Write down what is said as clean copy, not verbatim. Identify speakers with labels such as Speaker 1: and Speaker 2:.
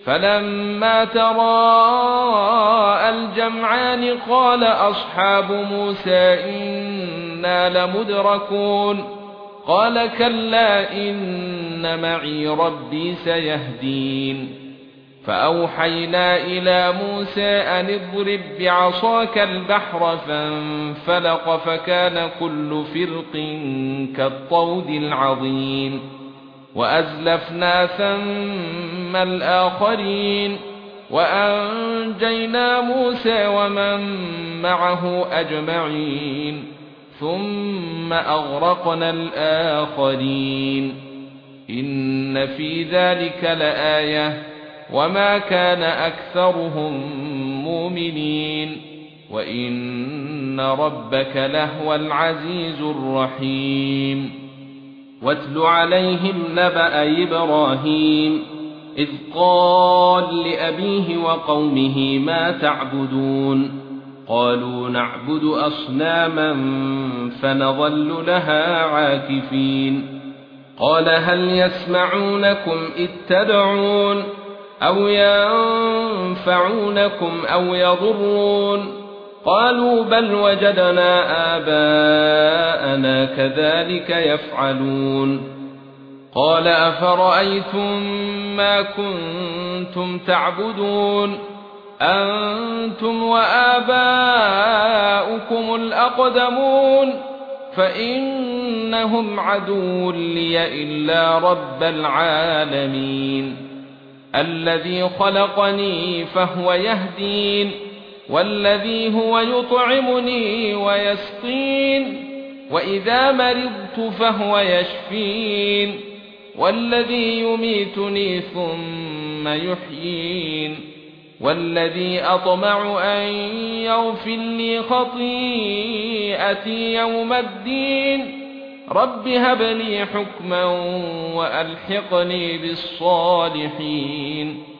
Speaker 1: فلما تراءى الجمعان قال أصحاب موسى إنا لمدركون قال كلا إن معي ربي سيهدين فأوحينا إلى موسى أن اضرب بعصاك البحر فانفلق فكان كل فرق كالطود العظيم وأزلفنا ثم الآخرين وأنجينا موسى ومن معه أجمعين ثم أغرقنا الآخرين إن في ذلك لآية وما كان أكثرهم مؤمنين وإن ربك لهو العزيز الرحيم واتل عليهم نبأ إبراهيم إذ قال لأبيه وقومه ما تعبدون قالوا نعبد أصناما فنظل لها عاكفين قال هل يسمعونكم إذ تدعون أو ينفعونكم أو يضرون قالوا بل وجدنا آباءنا كذلك يفعلون قال أفرأيتم ما كنتم تعبدون أنتم وآباؤكم الأقدمون فإنهم عدو لي إلا رب العالمين الذي خلقني فهو يهدين والذي هو يطعمني ويسقين وإذا مرضت فهو يشفين والذي يميتني ثم يحيين والذي أطمع أن يغفر لي خطيئتي يوم الدين رب هب لي حكما وألحقني بالصالحين